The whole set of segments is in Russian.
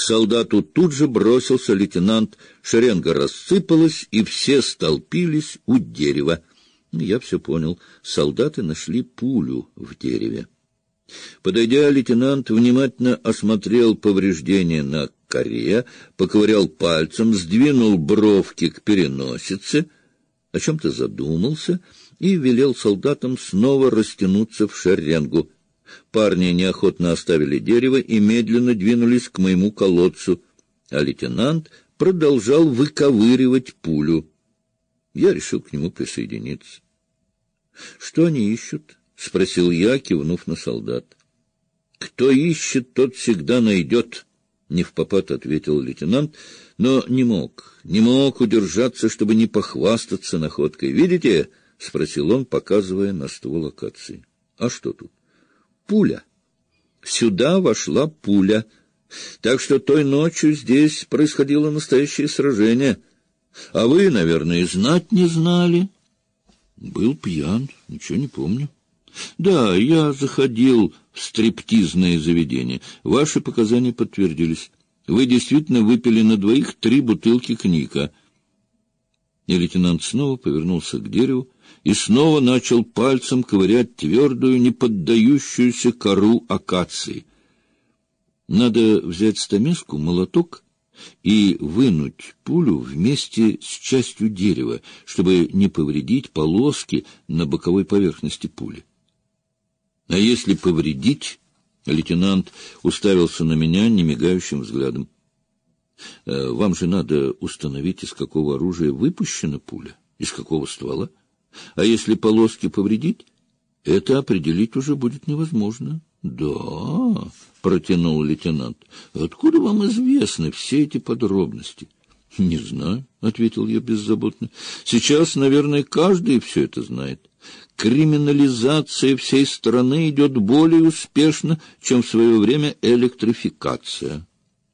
солдату тут же бросился лейтенант. Шеренга рассыпалась, и все столпились у дерева. Я все понял. Солдаты нашли пулю в дереве. Подойдя, лейтенант внимательно осмотрел повреждения на коре, поковырял пальцем, сдвинул бровки к переносице, о чем-то задумался и велел солдатам снова растянуться в шеренгу. Парни неохотно оставили дерево и медленно двинулись к моему колодцу, а лейтенант продолжал выковыривать пулю. Я решил к нему присоединиться. — Что они ищут? — спросил я, кивнув на солдат. — Кто ищет, тот всегда найдет, — невпопад ответил лейтенант, но не мог удержаться, чтобы не похвастаться находкой. — Видите? — спросил он, показывая на ствол акации. — А что тут? — Пуля. Сюда вошла пуля. Так что той ночью здесь происходило настоящее сражение. А вы, наверное, и знать не знали. Был пьян, ничего не помню. Да, я заходил в стриптизное заведение. Ваши показания подтвердились. Вы действительно выпили на двоих 3 бутылки коньяка. И лейтенант снова повернулся к дереву и снова начал пальцем ковырять твердую, не поддающуюся кору акации. Надо взять стамеску, молоток и вынуть пулю вместе с частью дерева, чтобы не повредить полоски на боковой поверхности пули. А если повредить? Лейтенант уставился на меня немигающим взглядом. Вам же надо установить, из какого оружия выпущена пуля, из какого ствола. А если полоски повредить, это определить уже будет невозможно. Да, протянул лейтенант. Откуда вам известны все эти подробности? Не знаю, ответил я беззаботно. Сейчас, наверное, каждый все это знает. Криминализация всей страны идет более успешно, чем в свое время электрификация.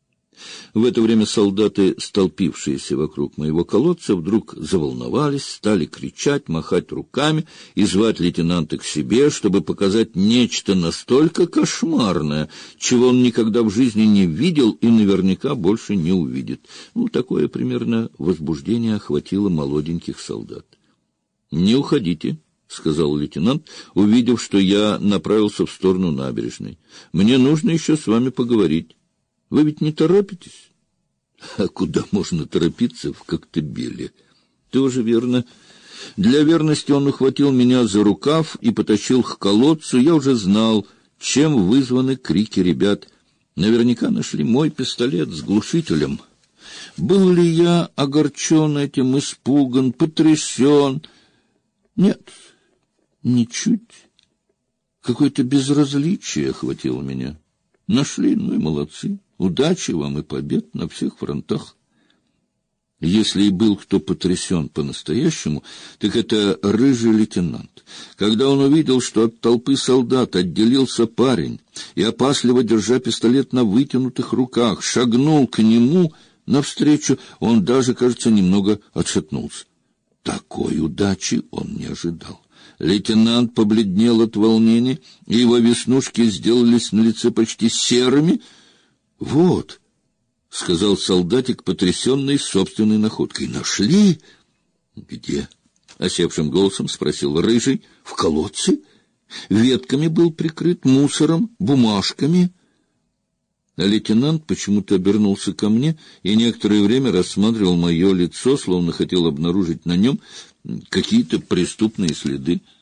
В это время солдаты, столпившиеся вокруг моего колодца, вдруг заволновались, стали кричать, махать руками и звать лейтенанта к себе, чтобы показать нечто настолько кошмарное, чего он никогда в жизни не видел и наверняка больше не увидит. Такое примерно возбуждение охватило молоденьких солдат. — Не уходите, — сказал лейтенант, увидев, что я направился в сторону набережной. — Мне нужно еще с вами поговорить. Вы ведь не торопитесь? А куда можно торопиться в Коктебеле? Тоже верно. Для верности он ухватил меня за рукав и потащил к колодцу. Я уже знал, чем вызваны крики ребят. Наверняка нашли мой пистолет с глушителем. Был ли я огорчен этим, испуган, потрясен? Нет, ничуть. Какое-то безразличие охватило меня. Нашли, ну и молодцы. Удачи вам и побед на всех фронтах. Если и был кто потрясен по-настоящему, так это рыжий лейтенант. Когда он увидел, что от толпы солдат отделился парень и, опасливо держа пистолет на вытянутых руках, шагнул к нему навстречу, он даже, кажется, немного отшатнулся. Такой удачи он не ожидал. Лейтенант побледнел от волнения, и его веснушки сделались на лице почти серыми. — Вот, — сказал солдатик, потрясенный собственной находкой. — Нашли? — Где? — осевшим голосом спросил рыжий. — В колодце. Ветками был прикрыт, мусором, бумажками. А лейтенант почему-то обернулся ко мне и некоторое время рассматривал мое лицо, словно хотел обнаружить на нем какие-то преступные следы.